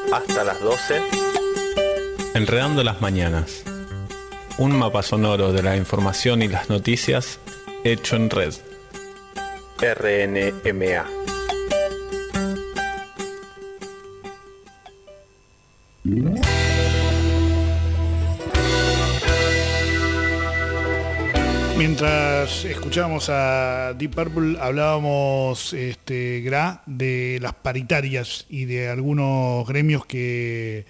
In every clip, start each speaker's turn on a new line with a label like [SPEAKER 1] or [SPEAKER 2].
[SPEAKER 1] hasta las 12.
[SPEAKER 2] Enredando las mañanas. Un mapa sonoro de la información y las noticias hecho en red.
[SPEAKER 1] RNMA.
[SPEAKER 3] Mientras escuchábamos a Deep Purple, hablábamos, Gra, de las paritarias y de algunos gremios que,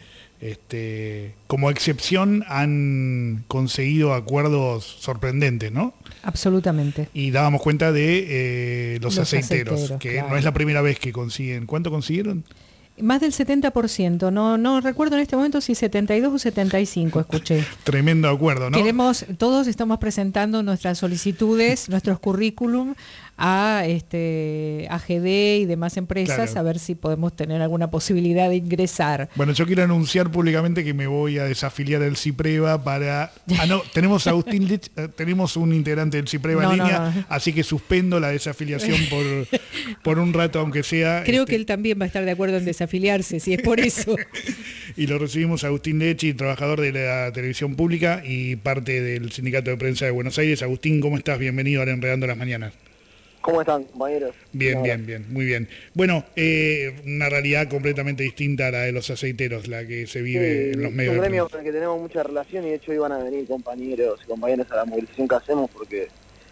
[SPEAKER 3] como excepción, han conseguido acuerdos sorprendentes, ¿no?
[SPEAKER 4] Absolutamente.
[SPEAKER 3] Y dábamos cuenta de los aceiteros, que
[SPEAKER 4] claro.
[SPEAKER 3] No es la primera vez que consiguen. ¿Cuánto consiguieron?
[SPEAKER 4] Más del 70%, no recuerdo en este momento si 72 o 75 escuché.
[SPEAKER 3] Tremendo acuerdo, ¿no?
[SPEAKER 4] Todos estamos presentando nuestras solicitudes, nuestros currículum a AGD y demás empresas,
[SPEAKER 3] Claro.
[SPEAKER 4] a ver si podemos tener alguna posibilidad de ingresar.
[SPEAKER 3] Bueno, yo quiero anunciar públicamente que me voy a desafiliar del CIPREVA para... tenemos a Agustín Lich, tenemos un integrante del CIPREVA en línea,
[SPEAKER 4] no.
[SPEAKER 3] Así que suspendo la desafiliación por un rato, aunque sea...
[SPEAKER 4] Creo que él también va a estar de acuerdo en desafiliarse, si es por eso.
[SPEAKER 3] Y lo recibimos a Agustín Lechi, trabajador de la televisión pública y parte del Sindicato de Prensa de Buenos Aires. Agustín, ¿cómo estás? Bienvenido a Enredando las Mañanas.
[SPEAKER 5] ¿Cómo están, compañeros?
[SPEAKER 3] Bien, muy bien. Bueno, una realidad completamente distinta a la de los aceiteros, la que se vive en los medios.
[SPEAKER 5] Es un
[SPEAKER 3] de
[SPEAKER 5] gremio
[SPEAKER 3] prensa.
[SPEAKER 5] con el que tenemos mucha relación y de hecho iban a venir compañeros y compañeras a la movilización que hacemos porque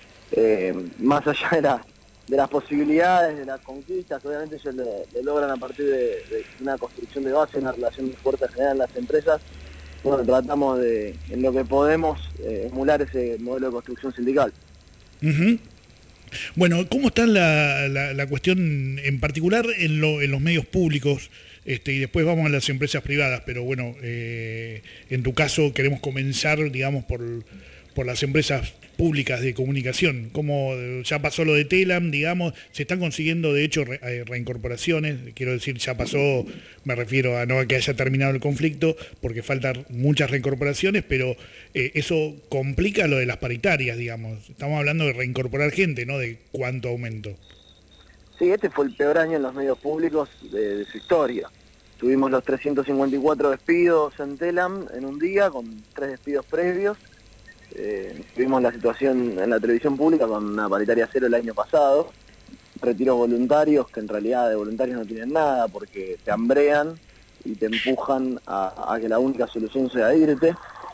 [SPEAKER 5] más allá de las posibilidades, de las conquistas, obviamente ellos lo logran a partir de una construcción de base, una relación muy fuerte general en las empresas. Bueno, tratamos de, en lo que podemos, emular ese modelo de construcción sindical.
[SPEAKER 3] Uh-huh. Bueno, ¿cómo está la cuestión en particular en los medios públicos? Y después vamos a las empresas privadas, pero bueno, en tu caso queremos comenzar, digamos, por las empresas públicas de comunicación. Como ya pasó lo de Telam, digamos, se están consiguiendo de hecho reincorporaciones, quiero decir, ya pasó, me refiero a no a que haya terminado el conflicto, porque faltan muchas reincorporaciones, pero eso complica lo de las paritarias, digamos. Estamos hablando de reincorporar gente, ¿no? De cuánto aumento.
[SPEAKER 5] Sí, este fue el peor año en los medios públicos de su historia. Tuvimos los 354 despidos en Telam en un día, con 3 despidos previos. Tuvimos la situación en la televisión pública con una paritaria cero el año pasado, retiros voluntarios que en realidad de voluntarios no tienen nada porque te hambrean y te empujan a que la única solución sea irte.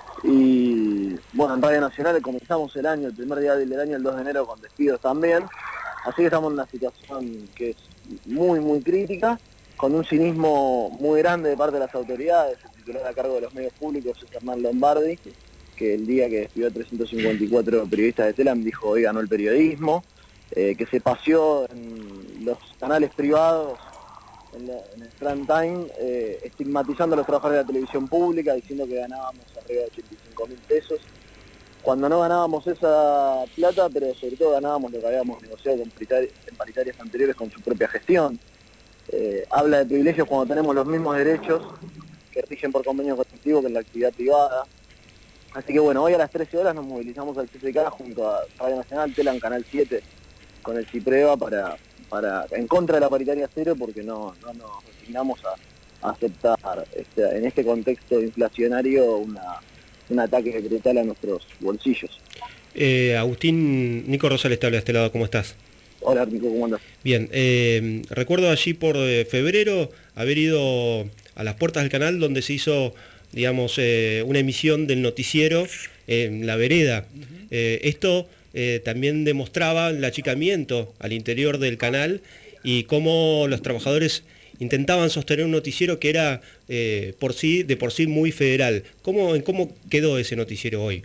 [SPEAKER 5] Y bueno, en Radio Nacional comenzamos el año, el primer día del año, el 2 de enero, con despidos también, así que estamos en una situación que es muy muy crítica, con un cinismo muy grande de parte de las autoridades. El titular a cargo de los medios públicos es Hernán Lombardi, que el día que despidió a 354 periodistas de Telam dijo hoy ganó el periodismo, que se paseó en los canales privados, en el prime time, estigmatizando a los trabajadores de la televisión pública, diciendo que ganábamos arriba de 85.000 pesos, cuando no ganábamos esa plata, pero sobre todo ganábamos lo que habíamos negociado en paritarias anteriores con su propia gestión. Habla de privilegios cuando tenemos los mismos derechos que rigen por convenio colectivo que en la actividad privada. Así que bueno, hoy a las 13 horas nos movilizamos al CCK junto a Radio Nacional, Telam, Canal 7, con el CIPREVA para en contra de la paritaria cero, porque no nos resignamos a aceptar en este contexto inflacionario un ataque brutal a nuestros bolsillos.
[SPEAKER 6] Agustín, Nico Rosales te habla de este lado, ¿cómo estás?
[SPEAKER 5] Hola, Nico, ¿cómo andas?
[SPEAKER 6] Bien, recuerdo allí por febrero haber ido a las puertas del canal donde se hizo, digamos, una emisión del noticiero en La Vereda. Esto también demostraba el achicamiento al interior del canal y cómo los trabajadores intentaban sostener un noticiero que era de por sí muy federal. ¿Cómo quedó ese noticiero hoy?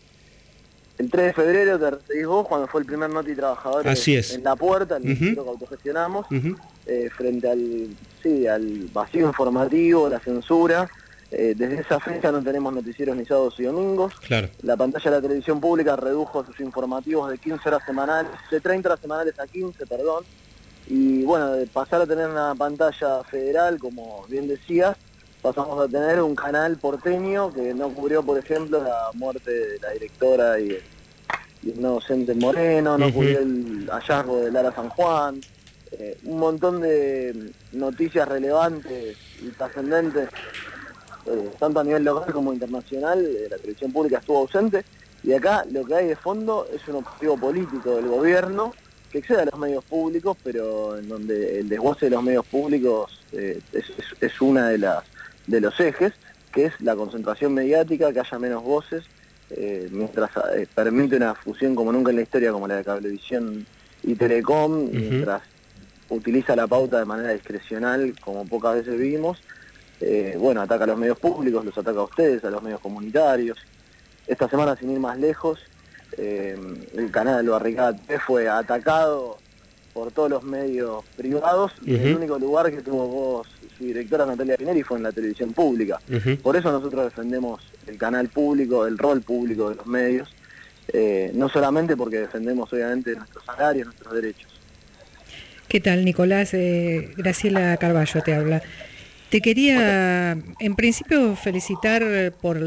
[SPEAKER 5] El 3 de febrero te referís vos, cuando fue el primer Noti Trabajadores. Así es. En la puerta, el noticiero que autogestionamos, frente al vacío informativo, la censura. Desde esa fecha no tenemos noticieros ni sábados y domingos.
[SPEAKER 6] Claro.
[SPEAKER 5] La pantalla de la televisión pública redujo sus informativos de 15 horas semanales, de 30 horas semanales a 15, perdón. Y bueno, de pasar a tener una pantalla federal, como bien decías, pasamos a tener un canal porteño que no cubrió, por ejemplo, la muerte de la directora y el no docente Moreno, no cubrió el hallazgo de Lara San Juan. un montón de noticias relevantes y trascendentes, tanto a nivel local como internacional. La televisión pública estuvo ausente, y acá lo que hay de fondo es un objetivo político del gobierno que excede a los medios públicos, pero en donde el desguace de los medios públicos es una de los ejes, que es la concentración mediática, que haya menos voces, mientras permite una fusión como nunca en la historia, como la de Cablevisión y Telecom, mientras utiliza la pauta de manera discrecional, como pocas veces vimos. Ataca a los medios públicos, los ataca a ustedes, a los medios comunitarios. Esta semana, sin ir más lejos, el canal de Barricada TV fue atacado por todos los medios privados, y el único lugar que tuvo voz su directora Natalia Pineri fue en la televisión pública. Por eso nosotros defendemos el canal público, el rol público de los medios, no solamente porque defendemos obviamente nuestros salarios, nuestros derechos.
[SPEAKER 1] ¿Qué tal, Nicolás? Graciela Carballo te habla. Te quería, en principio, felicitar por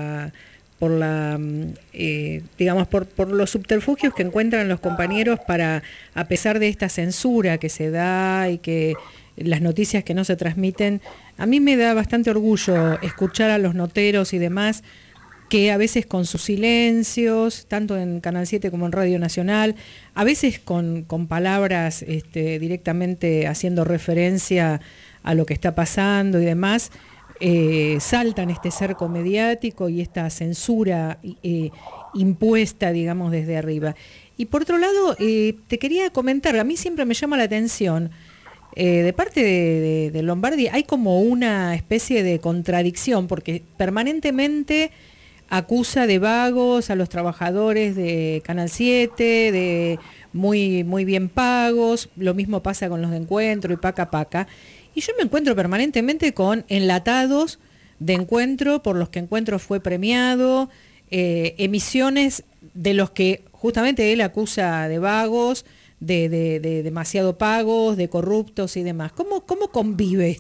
[SPEAKER 1] los subterfugios que encuentran los compañeros para, a pesar de esta censura que se da y que las noticias que no se transmiten, a mí me da bastante orgullo escuchar a los noteros y demás que a veces con sus silencios, tanto en Canal 7 como en Radio Nacional, a veces con palabras directamente haciendo referencia a lo que está pasando y demás, saltan este cerco mediático y esta censura impuesta, digamos, desde arriba. Y por otro lado, te quería comentar, a mí siempre me llama la atención, de parte de Lombardi hay como una especie de contradicción, porque permanentemente acusa de vagos a los trabajadores de Canal 7, de muy bien pagos, lo mismo pasa con los de Encuentro y Paca Paca, y yo me encuentro permanentemente con enlatados de Encuentro, por los que Encuentro fue premiado, emisiones de los que justamente él acusa de vagos, de demasiado pagos, de corruptos y demás. ¿Cómo convive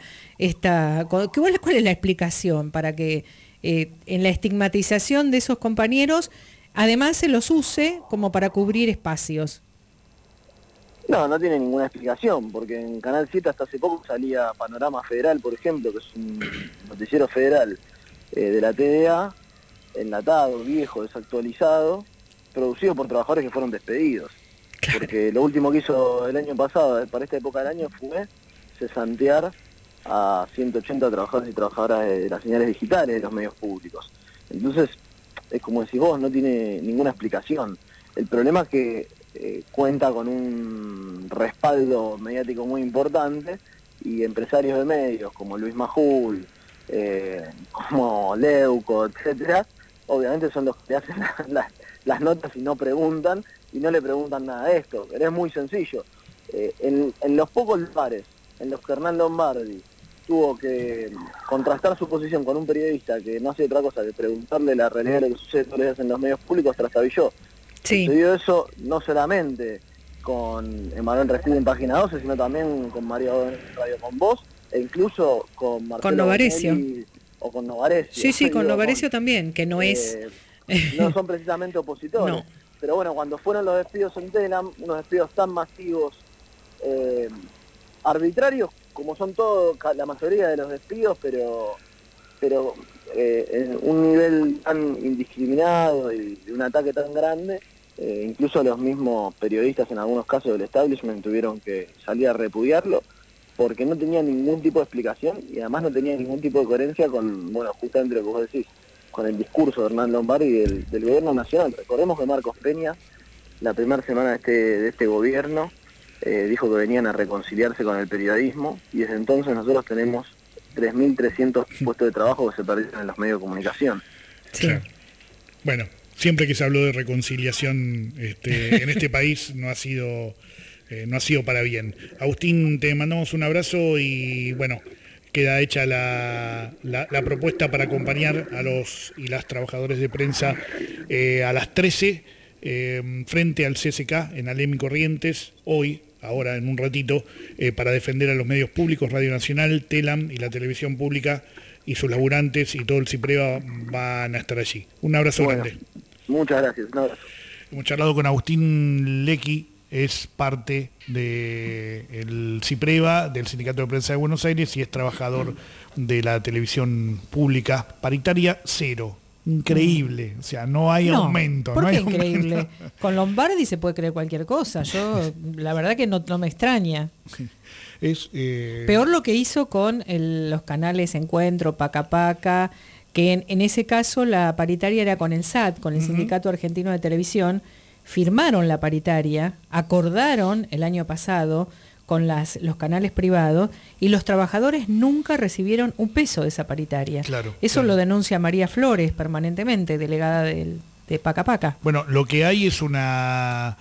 [SPEAKER 1] cuál es la explicación para que en la estigmatización de esos compañeros además se los use como para cubrir espacios?
[SPEAKER 5] No tiene ninguna explicación, porque en Canal 7 hasta hace poco salía Panorama Federal, por ejemplo, que es un noticiero federal de la TDA, enlatado, viejo, desactualizado, producido por trabajadores que fueron despedidos. Porque lo último que hizo el año pasado, para esta época del año, fue cesantear a 180 trabajadores y trabajadoras de las señales digitales de los medios públicos. Entonces, es como decís vos, no tiene ninguna explicación. El problema es que cuenta con un respaldo mediático muy importante, y empresarios de medios como Luis Majul, como Leuco, etcétera, obviamente son los que hacen las notas y no preguntan, y no le preguntan nada de esto. Pero es muy sencillo. En los pocos lugares en los que Hernán Lombardi tuvo que contrastar su posición con un periodista que no hace otra cosa que preguntarle la realidad de lo que sucede todos los días en los medios públicos, trastabilló.
[SPEAKER 1] Sí.
[SPEAKER 5] Sucedió eso no solamente con Emanuel Restini en Página 12, sino también con María Boden en Radio Con Vos, e incluso con Marcelo
[SPEAKER 1] Novarecio.
[SPEAKER 5] O con Novarecio.
[SPEAKER 1] Sí, con Novarecio también, que no es...
[SPEAKER 5] No son precisamente opositores.
[SPEAKER 1] No.
[SPEAKER 5] Pero bueno, cuando fueron los despidos en Telam, unos despidos tan masivos, arbitrarios, como son la mayoría de los despidos, pero en un nivel tan indiscriminado y de un ataque tan grande, incluso los mismos periodistas en algunos casos del establishment tuvieron que salir a repudiarlo, porque no tenía ningún tipo de explicación, y además no tenía ningún tipo de coherencia con, justamente lo que vos decís, con el discurso de Hernán Lombardi y del gobierno nacional. Recordemos que Marcos Peña, la primera semana de este gobierno, dijo que venían a reconciliarse con el periodismo, y desde entonces nosotros tenemos 3.300 puestos de trabajo que se perdieron en los medios de comunicación.
[SPEAKER 1] Sí.
[SPEAKER 3] Claro. Bueno, siempre que se habló de reconciliación en este país no ha sido para bien. Agustín, te mandamos un abrazo y bueno, queda hecha la propuesta para acompañar a los y las trabajadores de prensa a las 13 frente al CSK en Alem y Corrientes, ahora en un ratito, para defender a los medios públicos, Radio Nacional, Telam y la televisión pública, y sus laburantes y todo el CIPREVA van a estar allí. Un abrazo grande.
[SPEAKER 5] Muchas gracias, un abrazo.
[SPEAKER 3] Hemos charlado con Agustín Lecky, es parte del CIPREVA, del Sindicato de Prensa de Buenos Aires, y es trabajador de la televisión pública paritaria, 0. Increíble, o sea, no hay aumento.
[SPEAKER 1] ¿Por
[SPEAKER 3] no
[SPEAKER 1] qué
[SPEAKER 3] hay
[SPEAKER 1] increíble?
[SPEAKER 3] Aumento.
[SPEAKER 1] Con Lombardi se puede creer cualquier cosa. Yo, la verdad que no me extraña.
[SPEAKER 3] Es,
[SPEAKER 1] Peor lo que hizo con los canales Encuentro, Paca Paca, que en ese caso la paritaria era con el SAT, con el Sindicato Argentino de Televisión. Firmaron la paritaria, acordaron el año pasado con los canales privados, y los trabajadores nunca recibieron un peso de esa paritaria.
[SPEAKER 3] Claro,
[SPEAKER 1] Eso
[SPEAKER 3] claro.
[SPEAKER 1] lo denuncia María Flores permanentemente, delegada de Paca Paca.
[SPEAKER 3] Bueno, lo que hay es una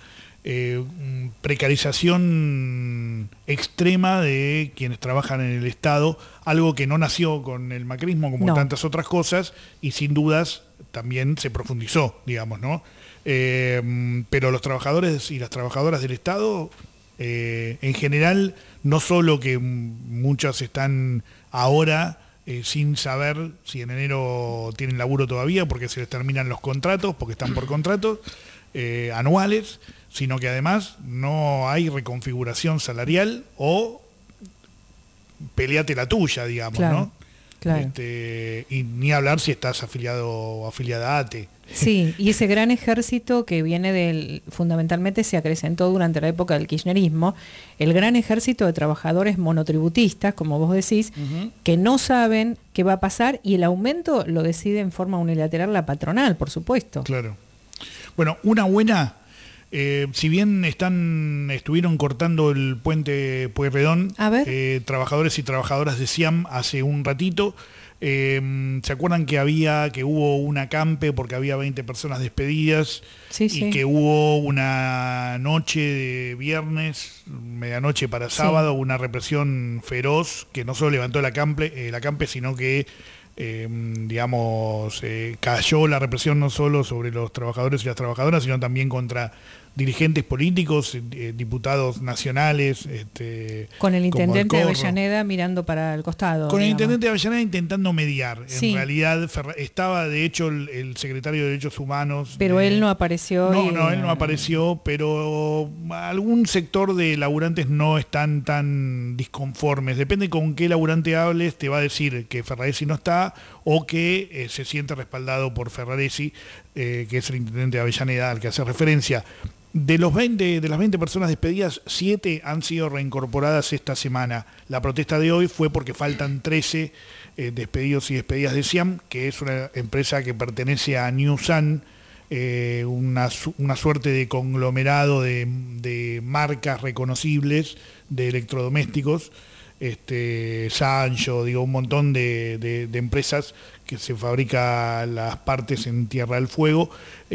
[SPEAKER 3] precarización extrema de quienes trabajan en el Estado, algo que no nació con el macrismo como tantas otras cosas, y sin dudas también se profundizó, digamos, ¿no? Pero los trabajadores y las trabajadoras del Estado, en general, no solo que muchas están ahora sin saber si en enero tienen laburo todavía porque se les terminan los contratos, porque están por contratos anuales, sino que además no hay reconfiguración salarial o peleate la tuya, digamos,
[SPEAKER 1] claro,
[SPEAKER 3] ¿no?
[SPEAKER 1] Claro.
[SPEAKER 3] Y ni hablar si estás afiliado o afiliada a ATE.
[SPEAKER 1] Sí, y ese gran ejército que viene fundamentalmente se acrecentó durante la época del kirchnerismo, el gran ejército de trabajadores monotributistas, como vos decís, que no saben qué va a pasar, y el aumento lo decide en forma unilateral la patronal, por supuesto.
[SPEAKER 3] Claro. Bueno, una buena, si bien estuvieron cortando el puente Pueyrredón, trabajadores y trabajadoras de SIAM hace un ratito, ¿se acuerdan que hubo un acampe porque había 20 personas despedidas?
[SPEAKER 1] Sí,
[SPEAKER 3] y que hubo una noche de viernes, medianoche para sábado, una represión feroz que no solo levantó el acampe, sino que cayó la represión no solo sobre los trabajadores y las trabajadoras, sino también contra dirigentes políticos, diputados nacionales.
[SPEAKER 1] Con el intendente de
[SPEAKER 3] Corro.
[SPEAKER 1] Avellaneda mirando para el costado.
[SPEAKER 3] Con el
[SPEAKER 1] digamos.
[SPEAKER 3] intendente de Avellaneda intentando mediar.
[SPEAKER 1] Sí.
[SPEAKER 3] En realidad estaba, de hecho, el secretario de Derechos Humanos.
[SPEAKER 1] Pero él no apareció.
[SPEAKER 3] Él no apareció, pero algún sector de laburantes no están tan disconformes. Depende con qué laburante hables, te va a decir que Ferraresi no está o que se siente respaldado por Ferraresi, que es el intendente de Avellaneda al que hace referencia. De las 20 personas despedidas, 7 han sido reincorporadas esta semana. La protesta de hoy fue porque faltan 13 despedidos y despedidas de SIAM, que es una empresa que pertenece a New Sun, una suerte de conglomerado de marcas reconocibles de electrodomésticos, Sancho, un montón de empresas que se fabrican las partes en Tierra del Fuego,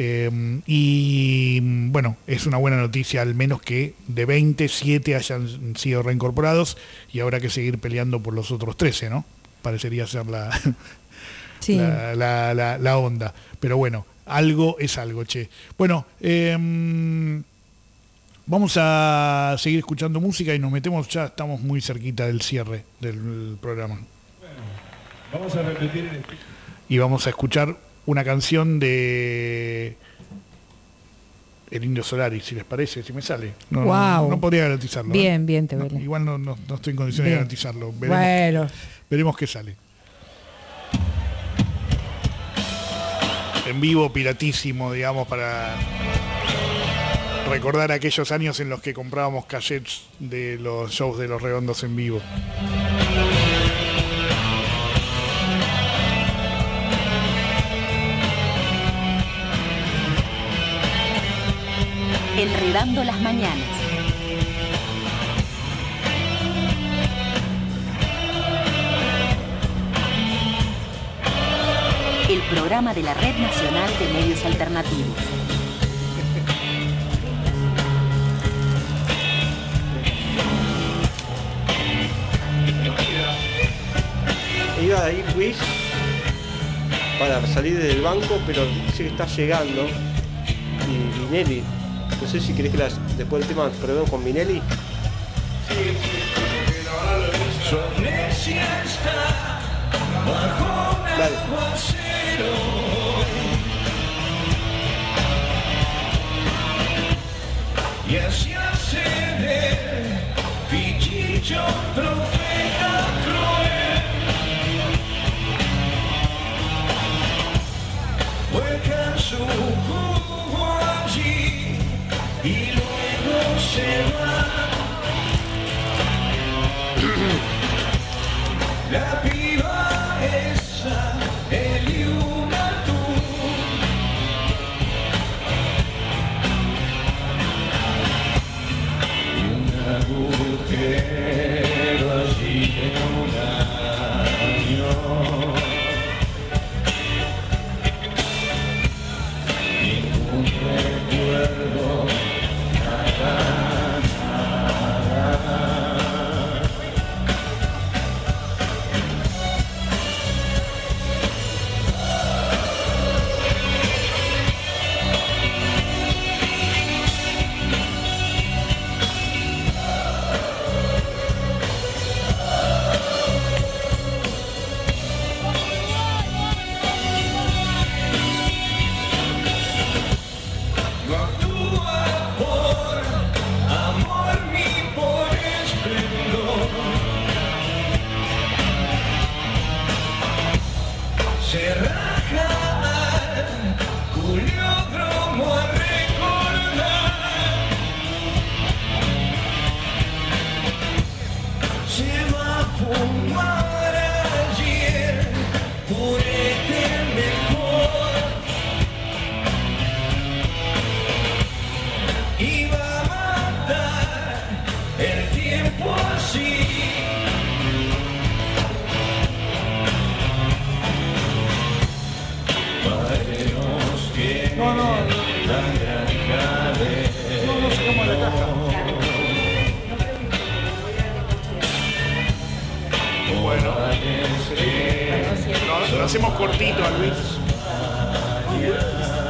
[SPEAKER 3] y bueno, es una buena noticia al menos que de 20, 7 hayan sido reincorporados, y habrá que seguir peleando por los otros 13, ¿no? Parecería ser
[SPEAKER 1] Sí.
[SPEAKER 3] la onda, pero bueno, algo es algo, che. Bueno, vamos a seguir escuchando música y nos metemos, ya estamos muy cerquita del cierre del programa.
[SPEAKER 7] Bueno, vamos a repetir.
[SPEAKER 3] Y vamos a escuchar una canción de El Indio Solari, si les parece, si me sale. No podría garantizarlo.
[SPEAKER 1] Bien, bien, Tevele.
[SPEAKER 3] Igual no estoy en condiciones de garantizarlo. Veremos qué sale. En vivo, piratísimo, digamos, para recordar aquellos años en los que comprábamos cassettes de los shows de Los Redondos en vivo.
[SPEAKER 8] Enredando las mañanas. El programa de la Red Nacional de Medios Alternativos.
[SPEAKER 6] Iba ahí, Luis, para salir del banco, pero dice que está llegando. Y Vinelli, no sé si querés que después del tema probemos con Vinelli. Dale.
[SPEAKER 7] Y así
[SPEAKER 9] La piba esa, Eliuna tú. Y un agujero allí en un año. Ningún recuerdo, nada, nada. Se raja al culiódromo a recordar. Se va a fumar ayer por este mejor y va a matar el tiempo así. No, no, la granja de... No, no sacamos la caja. Bueno, lo hacemos cortito, Luis.